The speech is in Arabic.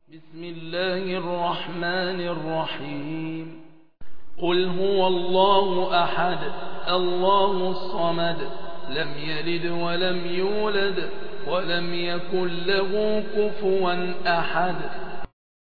بسم الله الرحمن الرحيم. قل هو الله أحد الله الصمد لم يلد ولم يولد ولم يكن له كفوا أحد